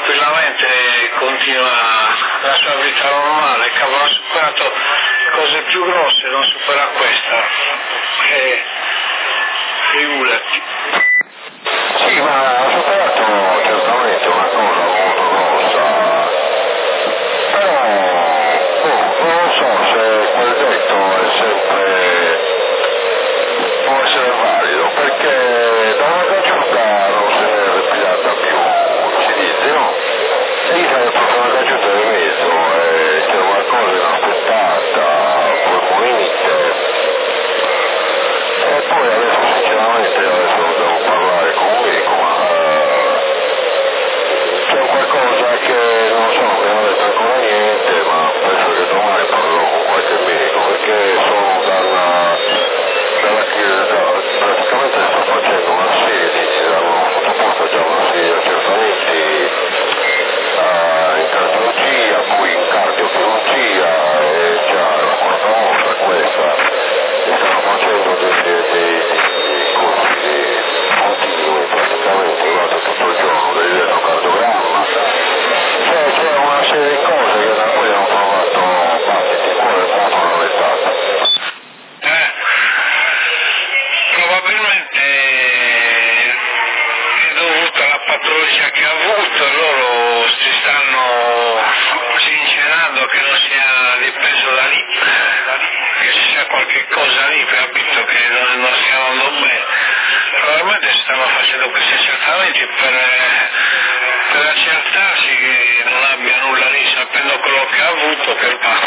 tranquillamente continua la sua vita normale, cavolo, ha superato cose più grosse, non supera questa. Figurati. Sì, ma ha superato certamente una cosa molto grossa, però non so se quel detto è sempre, può essere valido, perché da una caciuta non se ne è respirata più, si dice, no? E io sarei proprio una caciuta di mezzo, c'era una cosa inaspettata, polmonite, e poi adesso sinceramente adesso devo parlare con un medico, ma c'è qualcosa che non so, non mi hanno detto ancora niente, ma penso che domani parlerò con qualche medico, perché sono praticamente sto facendo una serie di, hanno sottoposto già una serie di accertamenti in cardiologia, poi in cardiochirurgia, e già è la quarta volta questa, e stanno facendo dei corsi continui praticamente durante tutto il giorno, dell'elettrocardiogramma, cioè c'è una serie di cose che da cui hanno trovato battiti di cuore molto rallentati. Probabilmente è dovuto alla patologia che ha avuto, loro si stanno sincerando che non sia dipeso da lì, che ci sia qualche cosa lì, capito, che non stia andando bene. Probabilmente si stanno facendo questi accertamenti per accertarsi che non abbia nulla lì, sapendo quello che ha avuto, che fa.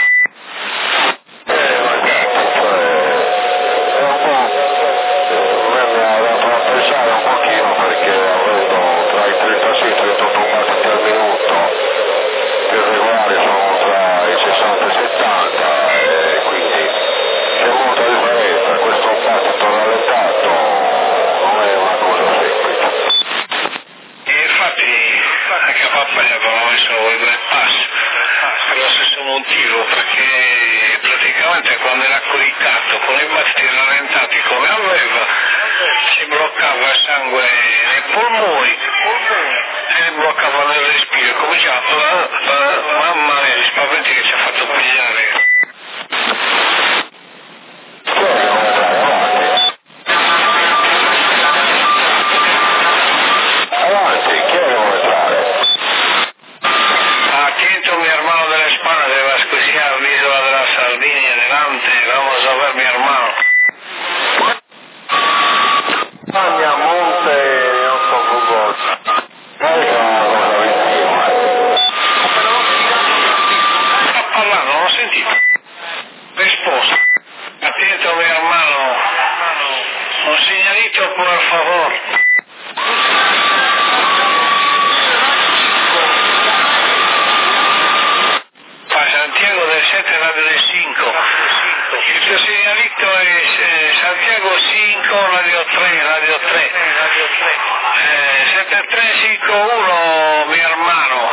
Pensare un pochino, perché avendo tra i 36 e i 38 battiti al minuto, più regolari sono tra i 60 e i 70, e quindi c'è molta differenza. Questo battito rallentato non è una cosa semplice. E infatti anche a papà gli avevano messo il Green Pass per lo stesso motivo, perché praticamente quando era coricato con i battiti rallentati come aveva, si bloccava il sangue nei polmoni e bloccava nel respiro, cominciava mamma mia, gli spaventi che ci ha fatto pigliare. Avanti, chi è che vuole entrare? Atento, mi hermano de la España, de Vascosia, l'isola della Sardinia, delante, vamos a ver mi hermano. Spagna, Monte, non so Google. Sta parlando, non ho sentito. Risposta. Attento, mi hermano. Un señalito, por favor. Para Santiago del 7 Radio del 5. Il tuo segnalito è Santiago 5 Radio 3, Radio 3. 7351 mi hermano.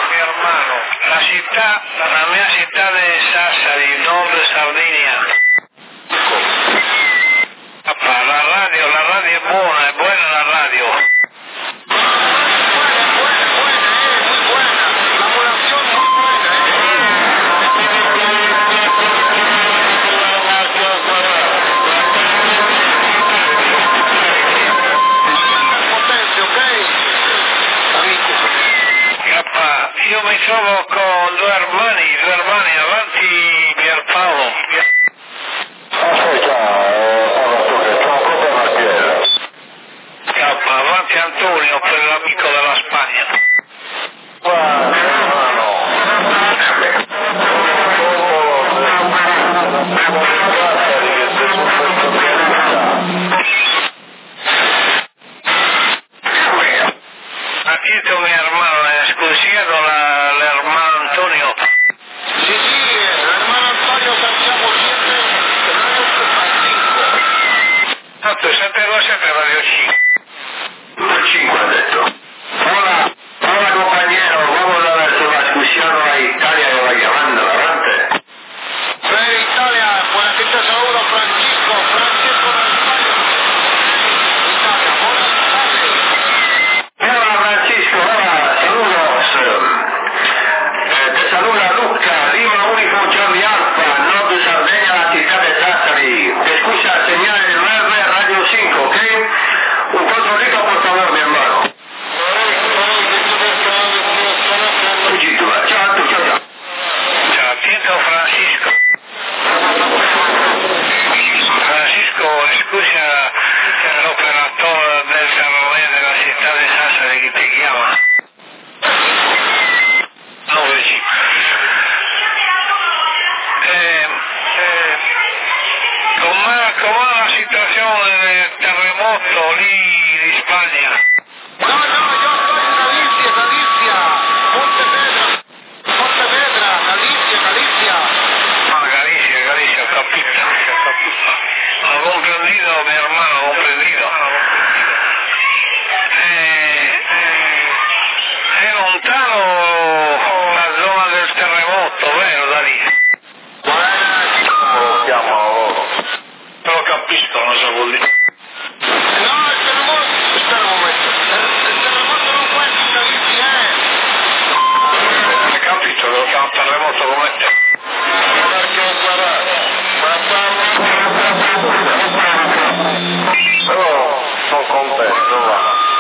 La mia città di Sassari, nord Sardinia. Papà, la radio è buona la radio. Io mi trovo con due hermani avanti Pierpaolo. Aspetta, parla tu che c'ho un problema al piede. Avanti Antonio, quell'amico della Spagna. Attento mi hermano, scusiamo l'hermano Antonio. Sì, hermano Antonio, facciamo 7 Tanto 727 Radio 5. 5 ha detto. Hola compañero, vamos a ver su discusión a Italia que va llamando adelante. Italia, buonasera saludo Francisco da Spagna. Italia, buenas tardes. Hola Francisco, hola, saludos. la situazione del terremoto lì in Spagna? No, io sto in Galizia, Pontevedra, Galizia. Ah, Galicia, ho capito. Ho comprendido, mi hermano, ho comprendido. È lontano la zona del terremoto, vero, da lì? Come lo chiamano loro? Non lo capisco, non so vuol dire. No, il terremoto, aspetta un momento, il terremoto non può essere in Galizia, Hai capito, lo chiamo terremoto come te. Perché guardate, però sono contento, va.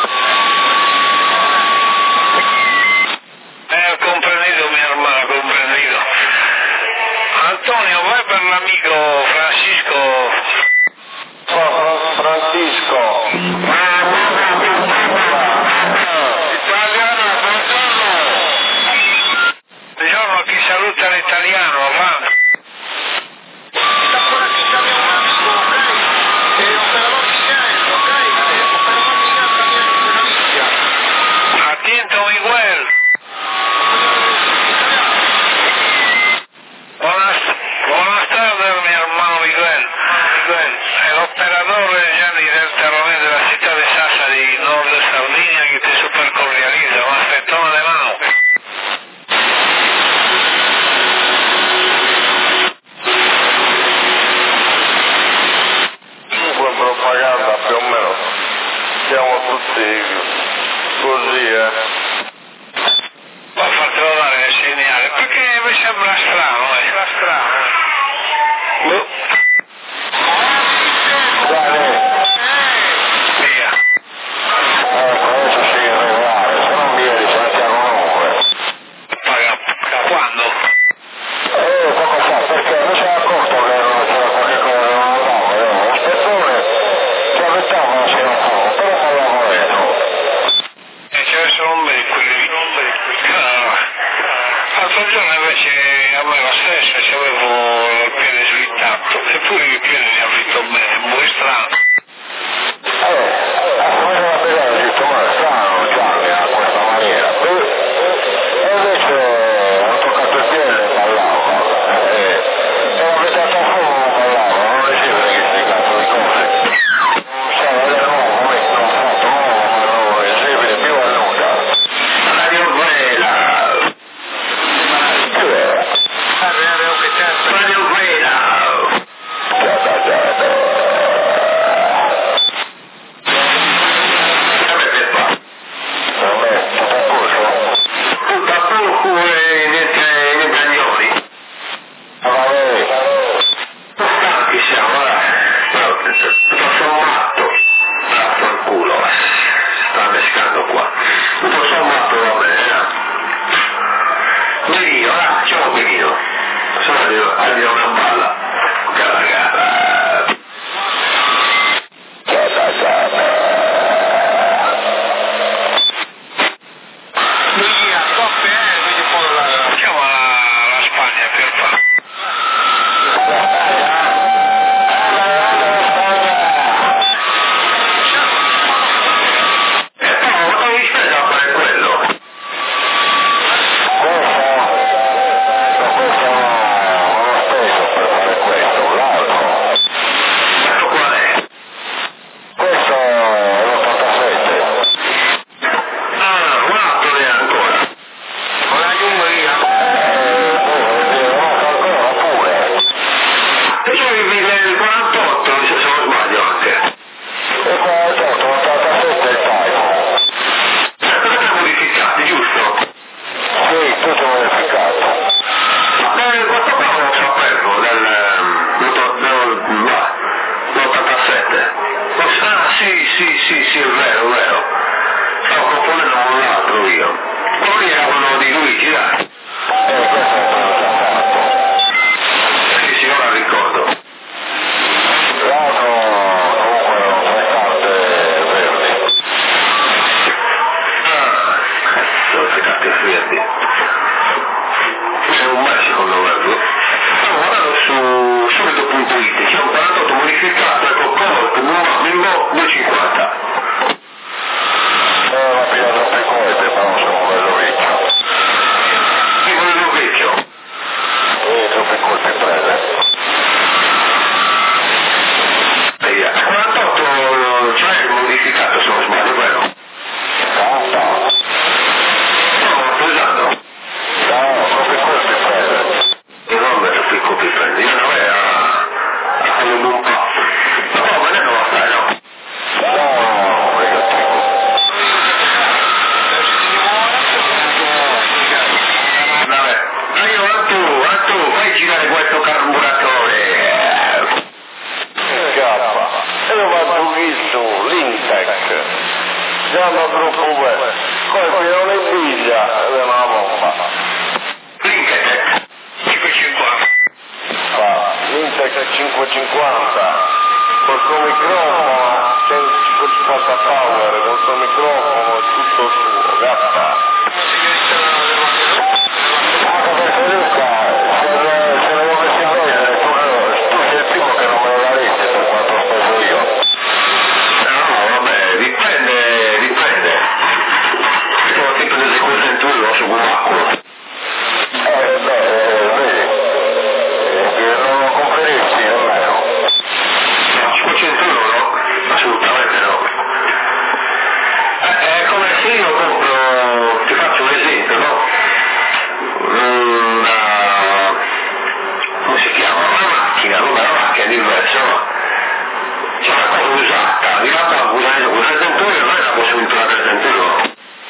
Ho comprendido, mi hermano, ho comprendido. Antonio, vai per l'amico Francisco. Francisco. Italiano, buongiorno. Buongiorno, chi saluta l'italiano, va? Da quella che c'è un amico, ok? Operador Miguel, ok? Operador Miguel también de Galicia. Atento Miguel. Buenas tardes, mi hermano Miguel. El operador Gianni del Terrone de la ciudad de Sassari, nord de Sardinia, que te super cordializa, un afettone de mano. Comunque propaganda più o meno. Siamo tutti così, Poi fartelo dare il segnale, perché mi sembra strano, Boh. Dai, Via. adesso si regolare, se non vieni Santiago Nove. Paga. Quando? Poco fa, perché mi sono accorto che c'era qualche cosa che non andava, l'ispettore ci avvitava la sera fuoco, però non l'avevo detto. E ce ne sono un medico lì. L'altro giorno invece a me lo stesso, avevo il piede slittato, eppure il piede mi ha fatto bene, molto strano. Come la pegare il sistema strano, Gianni, a questa maniera. E invece ho toccato il piede e ballava. E l'avete a fuoco non ballava, non riceve questi cazzo di cose. Sai, è nuovo, non ho fatto nuovo, ma non riceve più a nulla. Radio Quella. Radio Quella. Arriva una balla. Siamo alla Spagna per fare. Sì, è vero. Stavo proponendo un altro io. Poi era quello di Luigi, dai. Questo è quello che ha fatto. Sì, ora ricordo. L'altro comunque erano tre carte verdi. Cazzo, tre carte verdi. È un magico secondo me. Stavo guardando su subito.it, c'è un 48 modificato, ecco, siamo troppo belli. Poi qui non è figlia ed è una bomba. L'Intec 550. L'Intec 550 col suo microfono, 150 power, col suo microfono, tutto suo, gatta. Se lo volessi prendere, tu sei il primo che non me lo daresti per quanto ho speso io. No, vabbè, dipende. Sono tipo delle cose in turno su Gumacco. Vedi, non lo compreresti nemmeno. 500 euro? Assolutamente no. È come se io compro, ti faccio un esempio, no? Come si chiama? Una macchina diversa, no? C'è una cosa usata, arrivata un argentore non è una possibilità di argentore.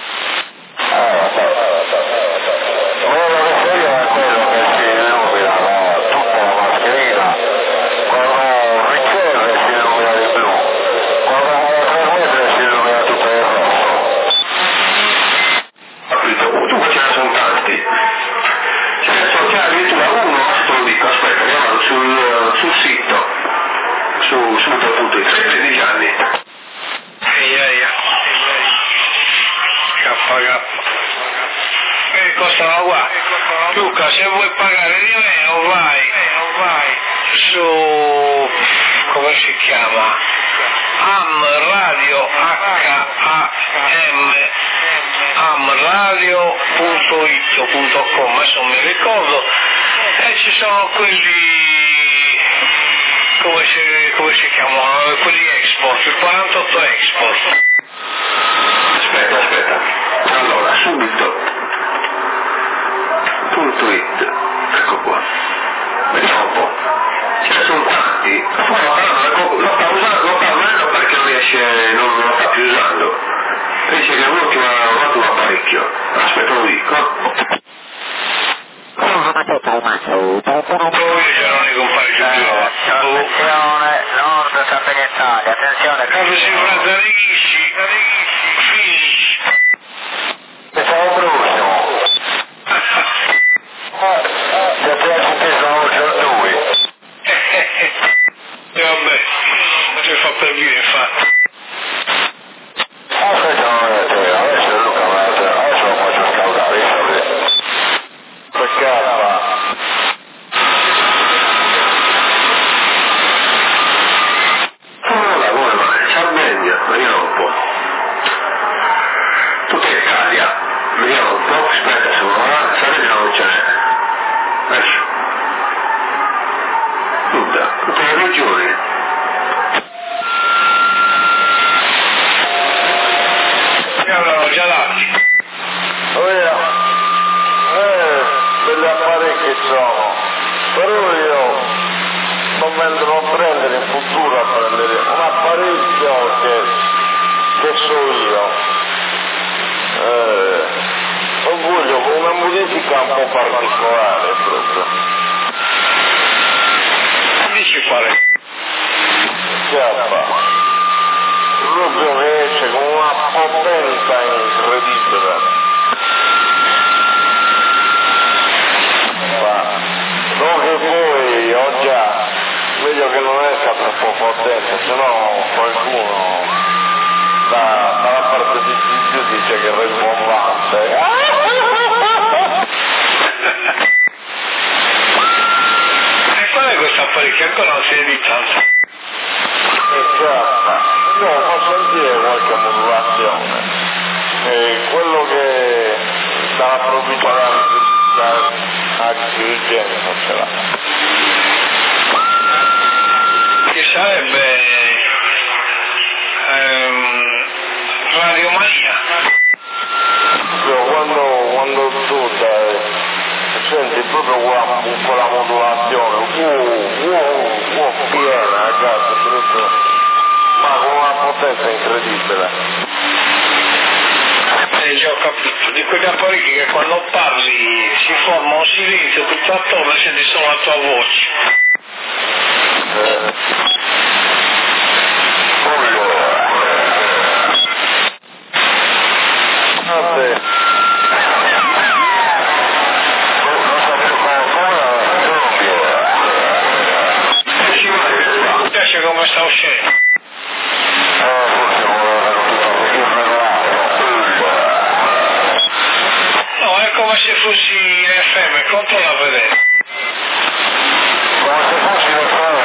Quello che so io è quello che si illumina tutta la mascherina, quando riceve si illumina di blu, quando vuole 3 metri si illumina tutto il rosso. Capito? Tu ce ne sono tanti. Ce ne sono già addirittura uno, te lo dico, aspetta, andiamo sul sito, su sito.it, 13 anni. Che costano qua? Luca, se vuoi pagare di meno vai su, come si chiama? amradio.it.com, adesso non mi ricordo, e ci sono quelli, come si chiamano, quelli export, il 48 export. Aspetta, allora, subito, .it, ecco qua, vediamo un po', ce ne sono tanti, lo sta usando perché non lo sta più usando, dice che l'ultima volta un apparecchio, aspetta lo dico. Attenzione, Nord Sapegnettaglia, attenzione. Quando si fa da Righisci, finish. Siamo prossimo. Se piace che sono lui. Vabbè, si fa per dire, infatti. Aspetta un attimo, adesso Luca, adesso lo faccio scaudare, perché Come mai? Sardegna, vediamo un po'. Tutta Italia, vediamo un po', aspetta se va, Sardegna non ce n'è. Adesso. Tutte le regioni. Allora, già dati. belli apparecchi sono, però io non vendono a prendere in futuro a prendere un apparecchio che so io. Non voglio una modifica un po' particolare proprio. Dici quale? Chiappa. Proprio che esce con una potenza incredibile. Non che poi ho già, meglio che non esca troppo potente, sennò qualcuno dalla parte di Dio dice che è rimbombante. E qual è questo apparecchio? Ancora non si è editato. No, fa sentire qualche modulazione. Quello che dalla provvidenza da dirigente non ce l'ha. Che sarebbe radiomania. Quando tu senti proprio quella modulazione piena, ragazzi, proprio, ma con una potenza incredibile. Già ho capito, di quegli apparecchi che quando parli si forma un silenzio tutto attorno e senti solo la tua voce. o c'è? Forse vuole più regolare. No, è come se fossi in FM, controlla a vedere. Come se fossi in FM,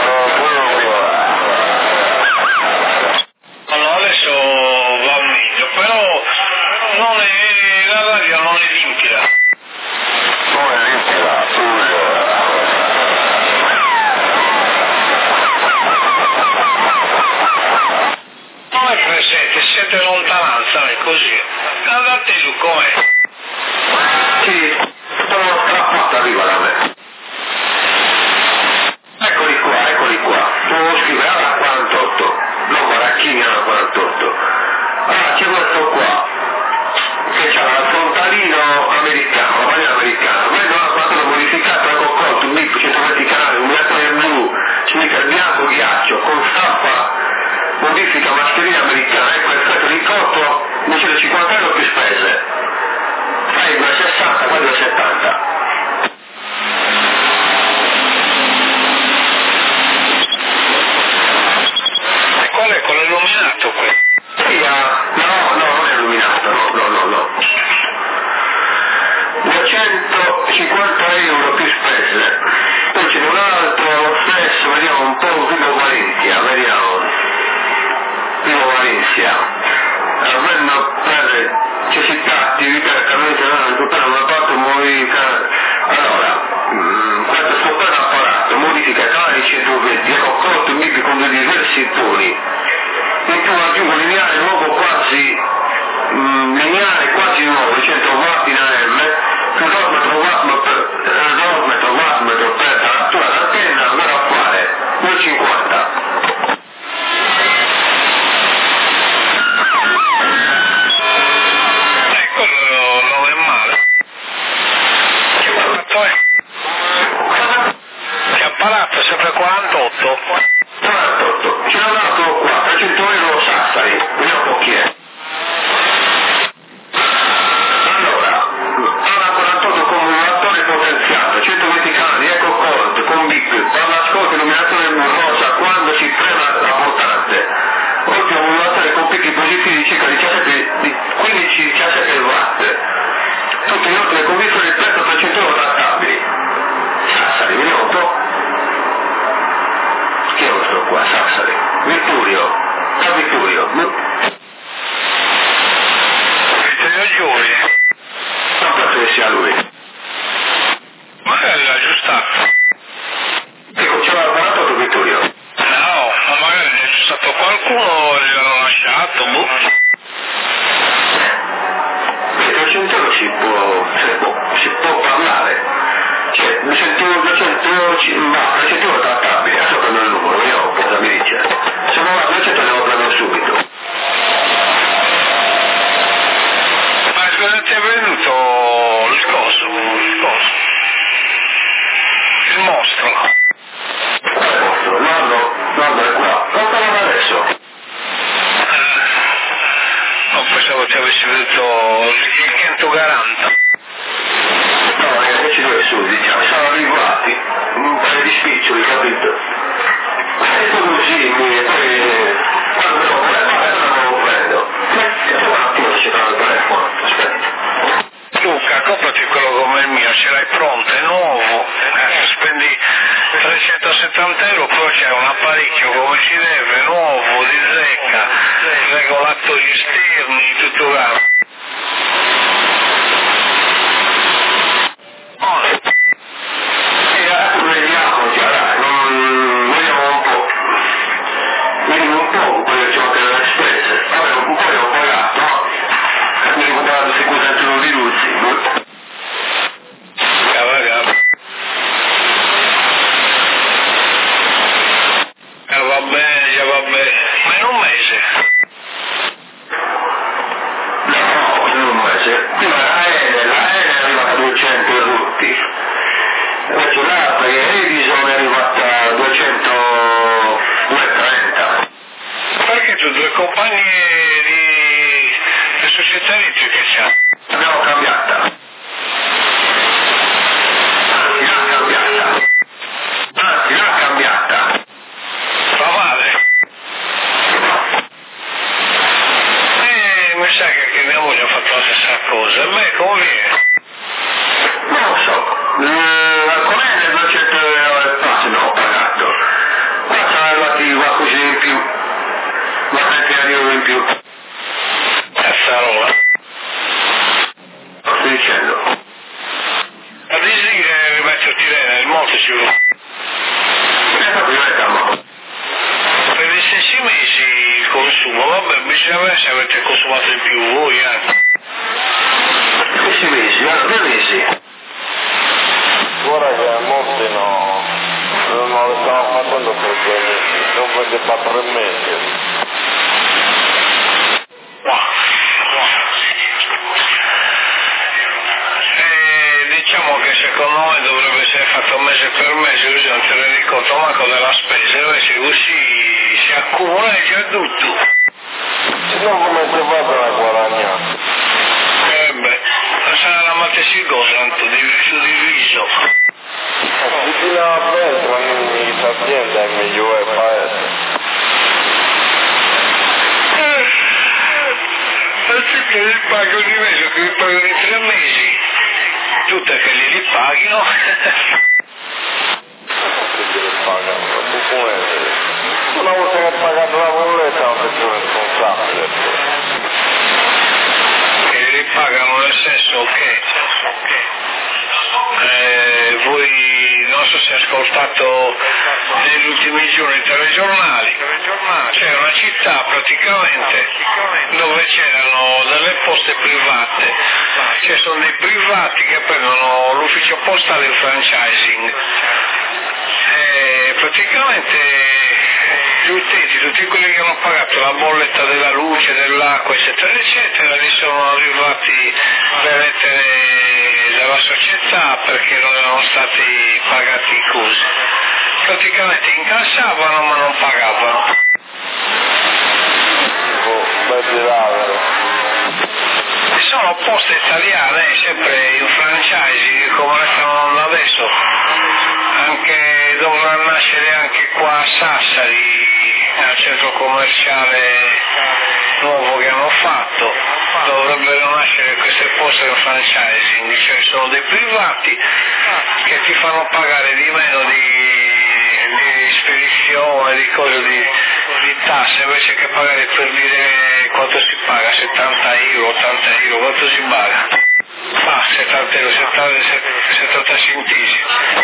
No, adesso va meglio, però non è, la radio non è limpida. non è limpida, Non è presente, siete lontananza, è così. Andate giù, com'è? Sì, sono strappato arriva da me. Eccoli qua. Devo scrivere alla 48, non Maracchini alla 48. Allora c'è questo qua, che c'ha il frontalino americano, la maglia americana. Poi non ha fatto modificato con conto, un MIP 120 canali, un reattore blu, sneaker bianco ghiaccio, con stampa modifica mascherina americana. Ecco il effetto di conto, invece di 50 euro più spese. Fai 2,60, poi 2,70. Qual è quello illuminato qui? Sì, no, non è illuminato, no. 250 euro più spese. Poi c'è un altro, lo stesso, vediamo un po' Vivo Valencia, Vivo Valencia. Almeno per necessità, attività, camminare, recuperare una parte, modifica. Allora, questo scoperto apparato, modifica canali 120, ecco conto MIP con due diversi toni. In più aggiungo lineare nuovo quasi nuovo, 100 watt in AM, più wattmetro per taratura l'antenna, andrà a fare 2,50. Quello non è male. Che apparato è? Che apparato, sempre 48? 48, c'è un altro qua, 300 euro Sassari, vediamo un po' chi è. Allora, alla 48 comulatore potenziato, 120 canali, eco conto, con bip, palla ascolto, illuminatore rosa, quando si prema la portante. Oggi un comulatore con picchi positivi di circa 15-17 watt. Tutti inoltre con visto del prezzo 300 euro trattabili. Sassari, vediamo un po'. Chi è questo qua? Sassari. Vittorio. Vittorio Giuri. Non penso che sia lui. Magari l'ha aggiustato. Ecco, c'era il 48 Vittorio. No, ma magari l'ha aggiustato qualcuno, gliel'hanno lasciato, boh. 300 euro si può parlare. Cioè, 200 euro trattabile, adesso prendo il numero, vediamo cosa mi dice. Se non va a 200 devo prendere subito. Ma cosa ti è venuto il coso? Il mostro. Quale mostro? Nonno è qua. Quanto va adesso? Non pensavo ti avessi venuto il 140. No, invece due su, diciamo, sono arrivati un paio di spiccioli, capito? E così, poi quando devo prendo. Un attimo se c'è il telefono, aspetta. Luca, comprati quello come il mio, ce l'hai pronto, è nuovo. Spendi 370 euro, poi c'è un apparecchio come ci deve, nuovo, di zecca, regolatori esterni, tutto là. Vediamo già, dai, vediamo un po'. Vediamo un po', poi facciamo che le spese. Vabbè, un po' ho pagato, no? Mi ho comprato sicuramente di Luzzi. Cavagà. Va bene. Ma in un mese? No, in un mese. Prima l'Aene è arrivata a 200 erutti. Invece l'altra che è Edison è arrivata a 230. Perché tu due compagnie di società elettriche c'ha? L'abbiamo cambiata. Anzi, l'ha cambiata. Va male. euro. Per gli stessi mesi il consumo, vabbè, bisogna vedere se avete consumato di più voi anche. 10 mesi, 3 mesi. Guarda che molti non le stavano facendo per 2 mesi, non per 4 mesi. Diciamo che secondo me dovrebbe essere fatto mese per mese, così non te ne rendi conto manco della spesa, invece così si accumula e già tutto. Se no come ti va per la guadagnare? Sarà la matesigosa, tanto diviso. Se ti lava bene, ogni azienda è migliore paese. Anziché li pagano di mese, che li pagano in 3 mesi, tutte che li paghino. Che li pagano, una volta che hai pagato la bolletta non sei più responsabile. Che li pagano nel senso che voi, non so se hai ascoltato negli ultimi giorni i telegiornali, c'è una città praticamente dove c'erano delle poste private, cioè sono dei privati che prendono l'ufficio postale in franchising. Praticamente gli utenti, tutti quelli che hanno pagato la bolletta della luce, dell'acqua, eccetera, eccetera, gli sono arrivati le lettere della società perché non erano stati pagati così. Praticamente incassavano ma non pagavano. Sono poste italiane, sempre in franchising, come le stanno adesso. Anche dovranno nascere anche qua a Sassari, al centro commerciale nuovo che hanno fatto, dovrebbero nascere queste poste in franchising, cioè sono dei privati che ti fanno pagare di meno di spedizione, di cose di tasse, invece che pagare, per dire quanto si paga, 70 euro, 80 euro, quanto si paga? 70 euro, 70 centesimi.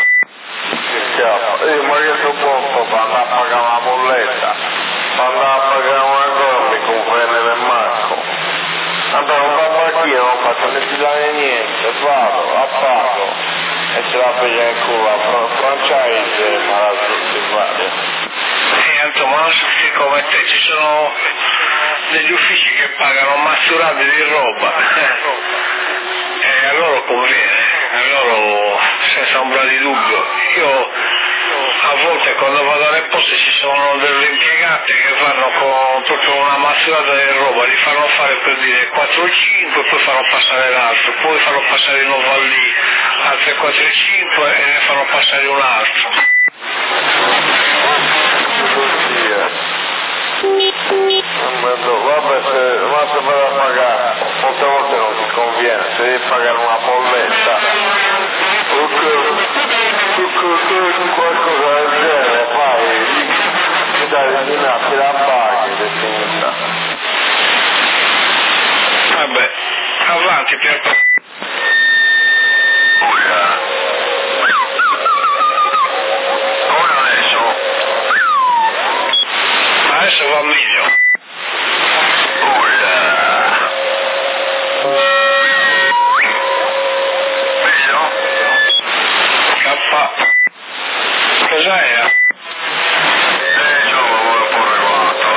Ma io sono pronto per andare a pagare una bolletta, per andare a pagare una cosa mi conviene nemmeno. Andavo a un banchino, non faccio né filare niente, vado, appago e ce la prende in culo a franchise ma la giustificare. Ma non so che come te, ci sono degli uffici che pagano mazzurate di roba e a loro conviene, a loro senza ombra di dubbio. Io a volte quando vado alle poste ci sono delle impiegate che vanno con proprio una mazzurata di roba, li fanno fare per dire 4 o 5, poi fanno passare l'altro, poi fanno passare di nuovo lì altre 4 e 5 e ne fanno passare un altro. Vabbè, se vai a pagare, molte volte non ti conviene, se devi pagare una bolletta, qualcosa del genere, fai, ti dai il dinaro, ti la paghi, ed è finita. Vabbè, avanti Pierpaolo. Adesso va meglio. Meglio? K. Cos'era? Insomma, vuole pure regolato.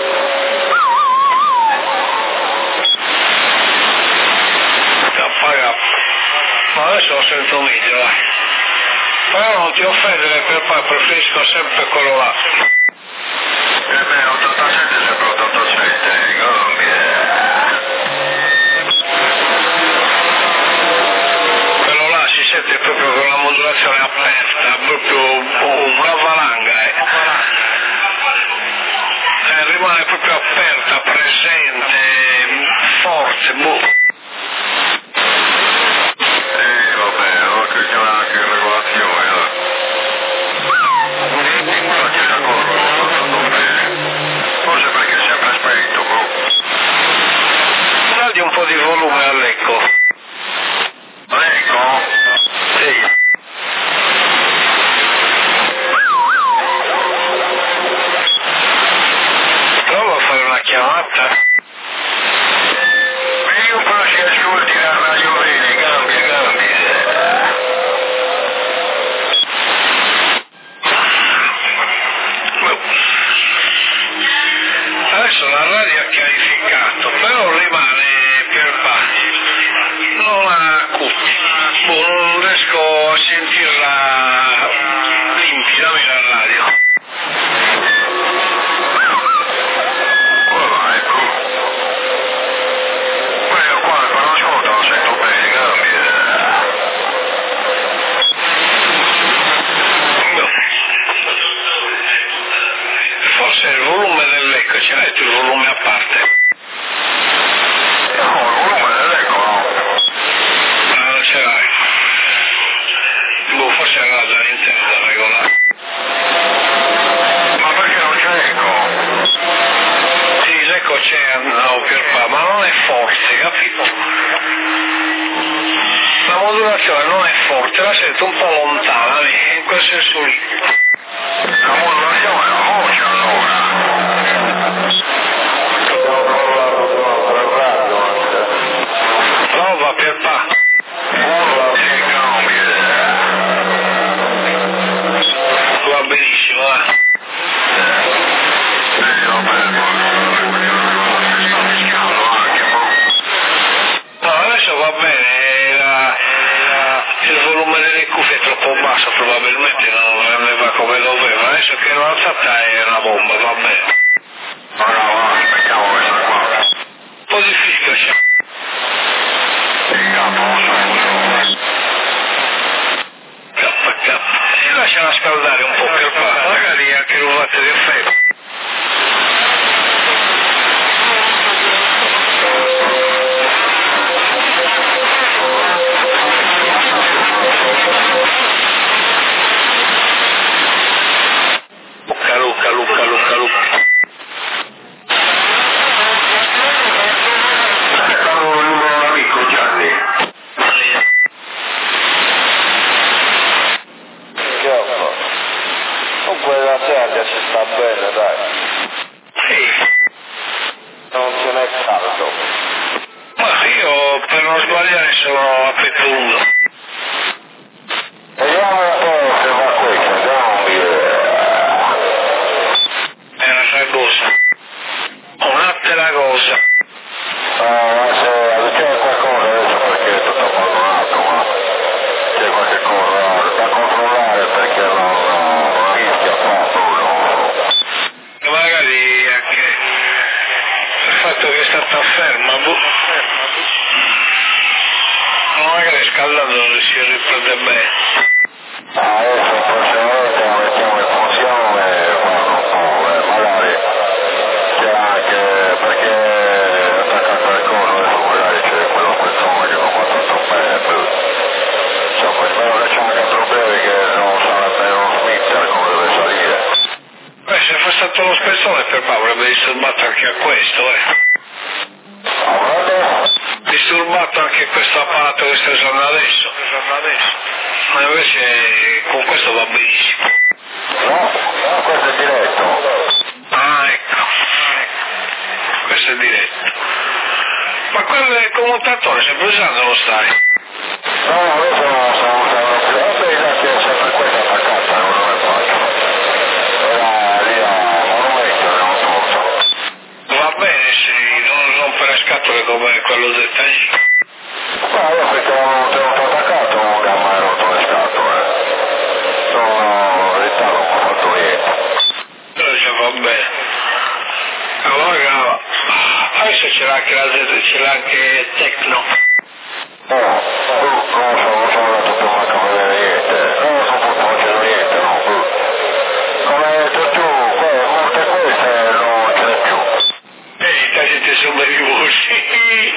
KK. Ma adesso lo sento meglio, dai. Però non ti offendere preferisco sempre quello là. 87 sempre 87, quello là si sente proprio con la modulazione aperta, proprio una valanga, rimane proprio aperta, presente, forte, vabbè, allora che c'è anche regolazione, forse perché è sempre spento, dagli un po' di volume all'eco. L'eco? Sì. ce l'hai tu il volume a parte? No, il volume dell'eco no. Non ce l'hai. Boh, forse è la Nintendo da regolare. Ma perché non c'è eco? Sì, l'eco c'è, no, Pierpa, ma non è forte, capito? La modulazione non è forte, la sento un po' lontana, in quel senso lì. La modulazione è la voce allora. Prova Pierpa. Va benissimo, va. No, adesso va bene, il volume delle cuffie è troppo basso, probabilmente non va come doveva, adesso che l'ho alzata è una bomba, va bene. Un po' di fischio c'è. E lasciala scaldare un po' per qua, magari anche un watt di effetto. Luca. Amico Gianni. Comunque la sedia ci sta bene, dai. Sì. Non ce n'è caldo. Ma io per non sbagliare sono a petto lungo. Vediamo un po' se va questo, andiamo via. È un'altra cosa. Un'altra cosa. Ma se c'è qualcosa adesso perché è tutto abbandonato, ma c'è qualche cosa da controllare perché non rischia proprio. E magari anche il fatto che è stata ferma, magari scaldando non si riprende bene. Adesso prossimamente la mettiamo in funzione e guarda un po', magari c'è anche perché attaccato al collo adesso magari c'è quello persona che non va tanto bene. Insomma, spero che c'è anche problemi che non sarebbe uno smitter come deve salire. Se fosse stato lo spessore per Paolo avrebbe disturbato anche a questo, Avrebbe? Disturbato anche questo apparato che sto usando adesso. Ma invece con questo va benissimo. No, questo è diretto. Ah, ecco. Questo è diretto. Ma quello del commutatore, sempre usando lo stai? No, adesso non sto usando più. Vabbè, già che è sempre questa attaccata, non lo faccio. Era lì a Monumento, non tolto. Va bene, se non rompere scatole come quello del taglio. Ma io perché non tenuto attaccato, non mi ha mai rotto le scatole. No, in realtà non mi ha fatto niente. Però già va bene. Allora, adesso c'era anche Tecno. No, non sono andato più manco a vedere niente. Non c'era niente, no. Come hai detto tu, molte queste non ce n'è più. La gente sono nervosi.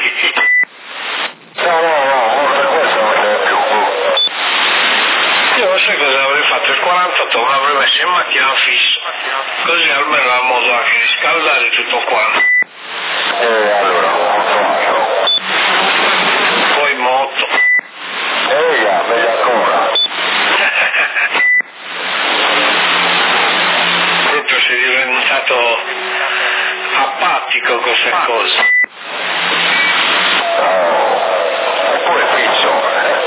No, molte queste non ce n'è più. Io non so cosa avrei fatto, il 48 me l'avrei messo in macchina fisso, così almeno ha modo anche di scaldare tutto quanto. E allora, non faccio. Poi moto. Meglio ancora. Proprio sei diventato apatico con queste cose. E poi fisso.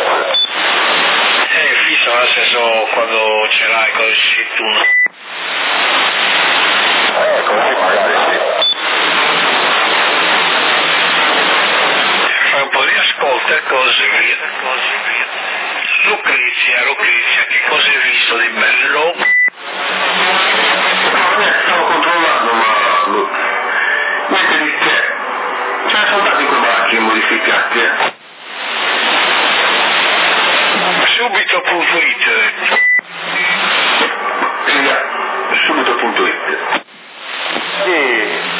Fisso nel senso quando ce l'hai così sei tu. Così magari sì. Fai un po' di ascolto e cose via. Lucrezia, che cosa hai visto di bello? Stavo controllando, ma niente di che. Ce ne sono stati quei baracchi modificati. Subito.it. Subito.it. Sì.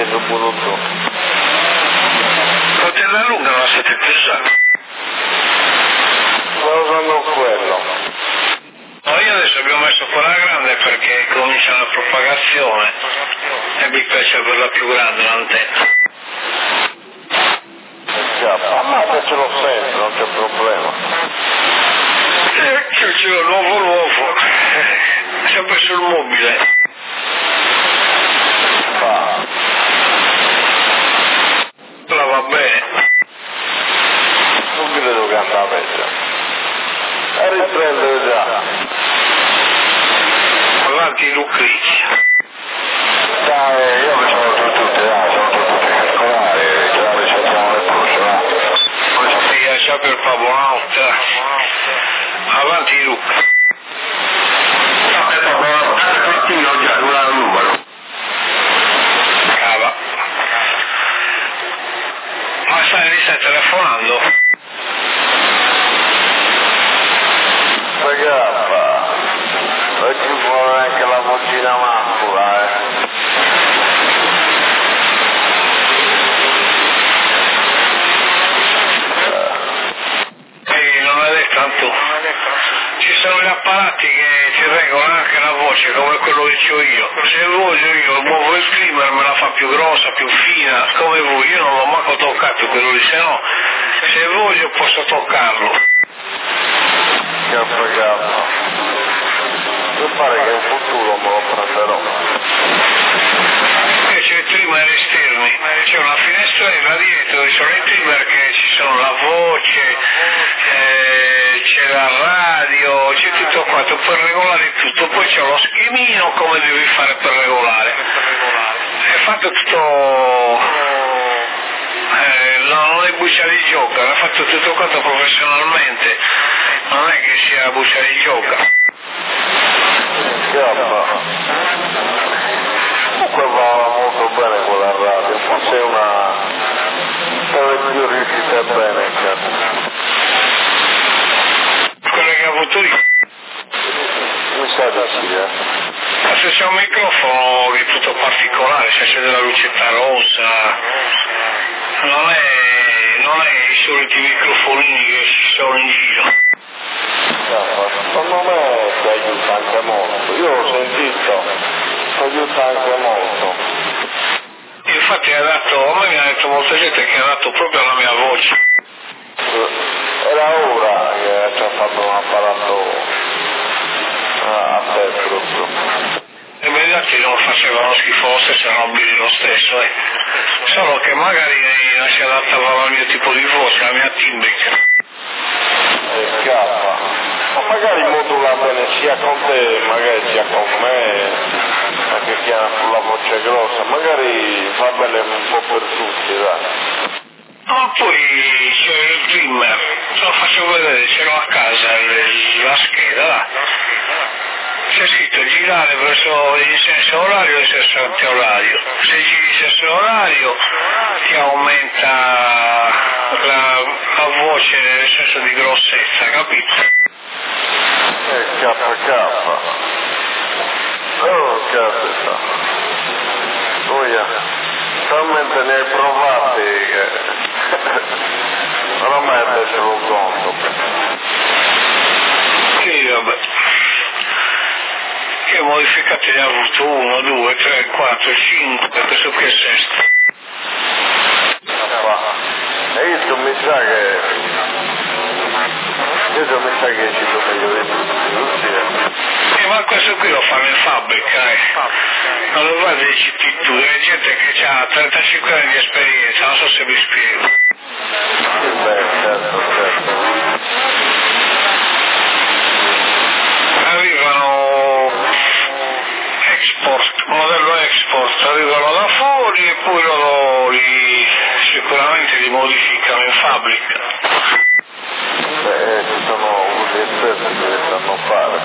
che sono voluto. Fratello Lunga non la state più usando. Non usando quello. No, io adesso abbiamo messo quella grande perché comincia la propagazione e mi piace averla più grande l'antenna. Ammatecelo sempre, non c'è problema. C'è il nuovo, sempre sul mobile. La va bene. Non mi vedo che andava peggio. E riprendere già. Avanti Lucrezia. Dai, io mi sono tutti calcolari, già riceviamo le buste, Sì, c'è per Pavonautta. Avanti Luca. Cristina già non ha il numero. Cava. Ma mi stai telefonando? Ragazza, e ci vuole anche la vocina mascola, Non l'hai detto tanto. Ci sono gli apparati che ti regolano anche la voce come quello che ho io. Se voglio io muovo il trimmer, me la fa più grossa, più fina, come vuoi. Io non l'ho manco toccato quello lì, se no se voglio posso toccarlo. Ragazza, mi pare che in futuro me lo prenderò. C'è il trimmer esterni, c'è una finestrella dietro, ci sono i trimmer che ci sono la voce, c'è la radio, c'è tutto qua, tu puoi regolare tutto, poi c'è lo schemino come devi fare per regolare. È fatto tutto, non è buccia di gioca, l'ha fatto tutto quanto professionalmente, non è che sia buccia di gioca. Comunque va molto bene quella radio, forse è una delle più riuscite bene, Quelle che ha avuto io. mi sa di sì, Ma se c'è un microfono che è tutto particolare, se c'è della lucetta rossa, non è i soliti microfonini che ci sono in giro. Secondo me ti aiuta anche molto, io l'ho sentito, ti aiuta anche molto. Infatti a me mi ha detto molta gente che ha dato proprio alla mia voce. Era ora che ci ha fatto un apparato a te proprio. E beh, gli altri non facevano schifo, se erano bene lo stesso, solo che magari non si adattava al mio tipo di voce, alla mia timbrica. E scappa. Ma magari modula bene sia con te, magari sia con me, anche chi ha sulla voce grossa, magari va bene un po' per tutti, dai. Ma poi c'è il trimmer, te lo faccio vedere, ce l'ho a casa, la scheda, là. C'è scritto girare verso il senso orario e il senso antiorario. Se giri il senso orario ti aumenta la voce nel senso di grossezza, capito? Kappa. Oh, caspita. Via. Talmente ne hai provati che non ho mai adesso conto. Sì, vabbè. Che modificati ne ha avuto 1, 2, 3, 4, 5, questo qui è il sesto. E io mi sa che ci sono meglio di tutti. Ma questo qui lo fanno in fabbrica, non lo fa dei CP2, è gente che ha 35 anni di esperienza, non so se vi spiego. Beh, certo. Arrivano modello export, arrivano da fuori e poi loro sicuramente li modificano in fabbrica. Beh, ci sono gli esperti che sanno fare.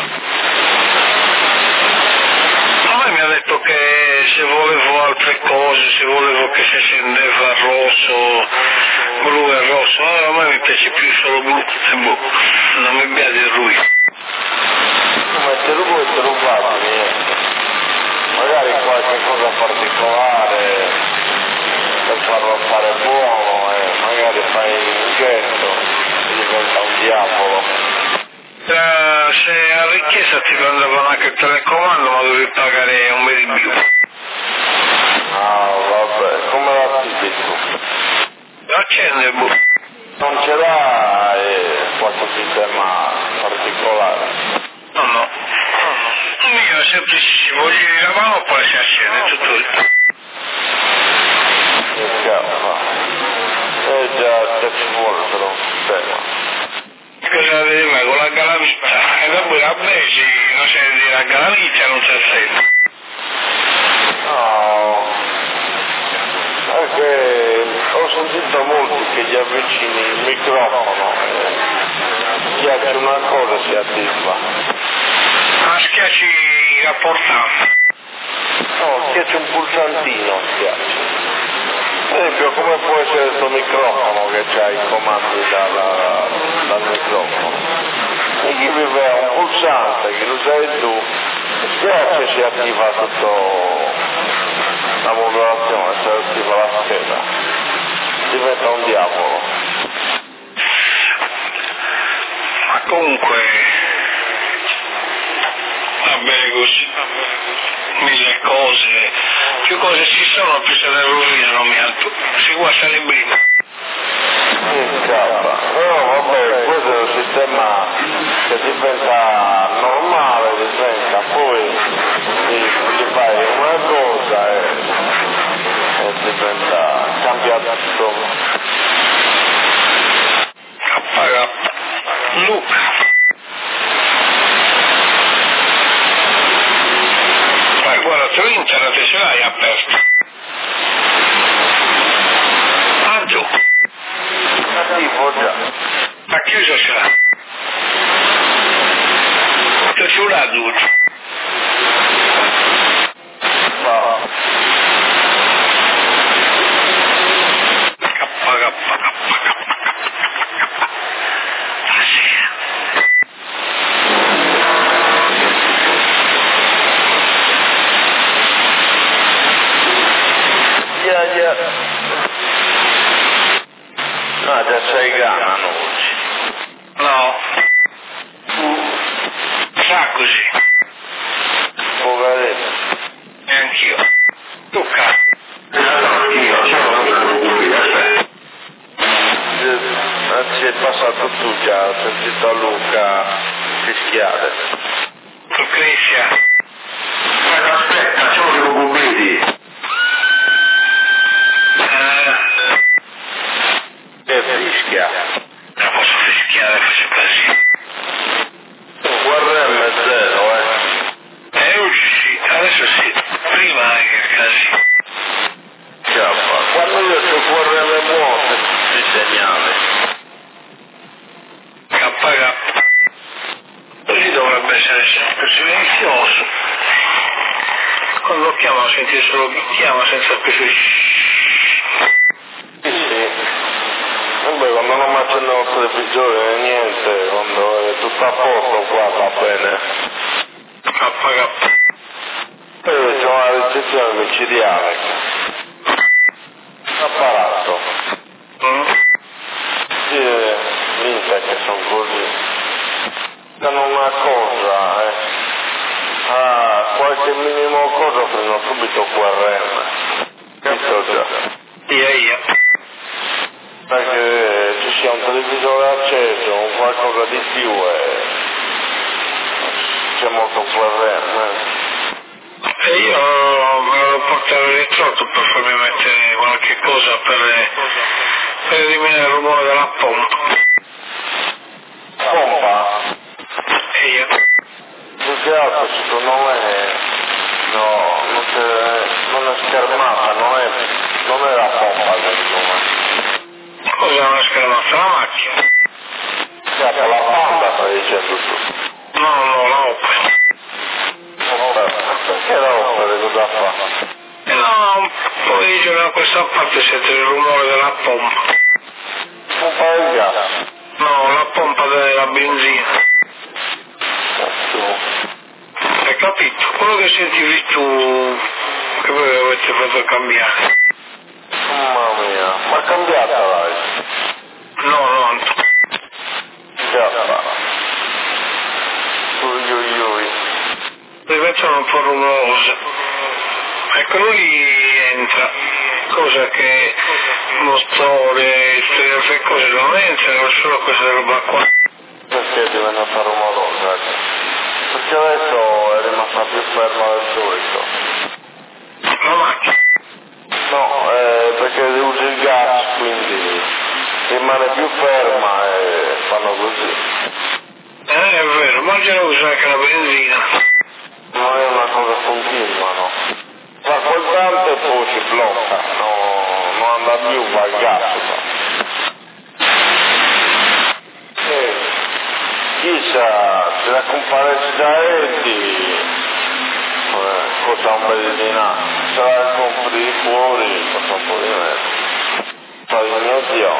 A me mi ha detto che se volevo altre cose, se volevo che si scendeva rosso, blu e rosso, a me mi piace più solo blu e blu, non mi piace il lui. Ma te lo vuoi trovare, magari qualche cosa particolare per farlo stare buono e magari fai un gesto e diventa un diavolo. Se alla richiesta ti prendevano anche il telecomando ma dovevi pagare un bel in più. Ah, vabbè, come la tipi tu? Accende il Non ce l'ha qualche sistema particolare? No. Io semplicissimo, giri la mano poi si accende tutto lì. Che cazzo? Già ci vuole però un sistema. Cosa vedeva con la calamita? E dopo la Besi, non c'è di la calamita, non c'è sempre. No, perché ho sentito molti che gli avvicini il microfono e schiacci una cosa si attiva. Ma schiacci la portata. No, schiacci un pulsantino, schiacci. Per esempio, come può essere questo microfono che c'ha i comandi dal microfono? E chi vive un pulsante che lo sai tu, schiaccia e si attiva tutto la modulazione, si attiva la scheda. Diventa un diavolo. Ma comunque va bene così. Mille cose, più cose ci sono, più se ne rovinano, si guasta le prime. No, vabbè, questo è un sistema che diventa normale, poi gli fai una cosa e diventa, cambia tutto. Luca. Guarda, tu internet ce l'hai aperto. Ah, giù. Tipo già. Ma chiuso ce l'ha. Tu ci l'ha giù. No. No, già sei grana oggi. No. Sa così. Poveretto. E anch'io. Luca. Ci è passato tu già, ho sentito Luca fischiare. Lucrezia. Aspetta, c'ho i documenti. Che fischia? Non posso fischiare, faccio così. QRM è zero, È uscito, adesso sì. Prima anche così. Quando io c'ho QRM buono, si segnale. KK. Così dovrebbe essere sempre silenzioso. Quando lo chiamo senti solo chi chiama senza più Sì. Vabbè, quando non mi accendo il televisore niente, quando è tutto a posto qua va bene. KK. Poi c'è una ricezione micidiale. Apparato. Sì, minchia che sono così. Danno una cosa, qualche minimo cosa prendono subito QRM. Visto già. Io. Perché ci sia un televisore acceso, un qualcosa di più e c'è molto QRM. E io me lo portare all'elettrotto per farmi mettere qualche cosa per eliminare il rumore della pompa. Pompa? E io. Più che altro secondo me non è schermata, non è la pompa secondo me. Cosa non è schermata? La macchina? Certo, la Honda stai dicendo tu. No, la Opel. Perché la Opel cosa fa? No, poi dice da questa parte sente il rumore della pompa. Pompa del gas? No, la pompa della benzina. Hai capito? Quello che sentivi tu, che voi avete fatto cambiare. Mamma mia, ma cambiata l'hai? No. Già. Ui. Diventano un po' rumorose. Ecco, lui entra, cosa che motore, tutte cose non entrano, solo questa roba qua. Perché è diventata rumorosa? Perché adesso è rimasta più ferma del solito. La macchina? No, perché usi il gas, quindi rimane più ferma e fanno così. È vero, ma già usa anche la benzina. Non è una cosa continua, no? Fa quel tanto e poi si blocca, non anda più, va al gas. Chissà, se la comparesse da Eddie, costa un bel denaro, se la compri di fuori, costa un po' di meno. Fa il mio zio.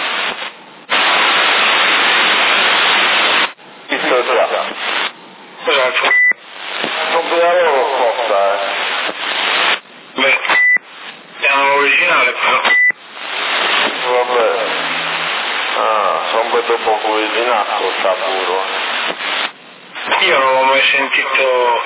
Visto già. Esatto. Compri la loro costa, Beh, è originale però. Vabbè. Sono dopo cucinato, sta puro. Io non ho mai sentito.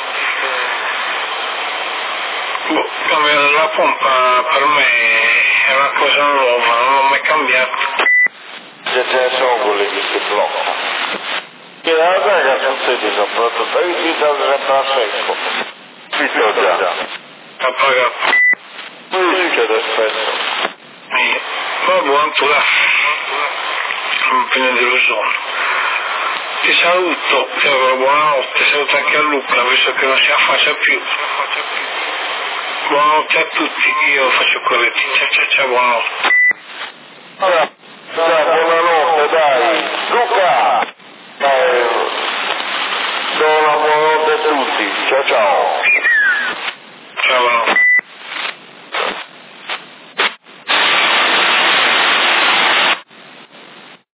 Cambiare la pompa per me è una cosa nuova, non l'ho mai cambiato. Ce ne sono quelli che si bloccano. Che la raga succede soprattutto, io ti do sempre a secco. Visto già. Ha pagato. Qui succede spesso. Va buon tu là. Non pieno dello sonno. Ti saluto, ti auguro buonanotte, saluto anche a Luca, visto che non si affaccia più. Buonanotte a tutti, io faccio corretti. Ciao, buonanotte. Allora, buonanotte, dai. Luca! Do una buonanotte a tutti. Ciao. Ciao, buonanotte.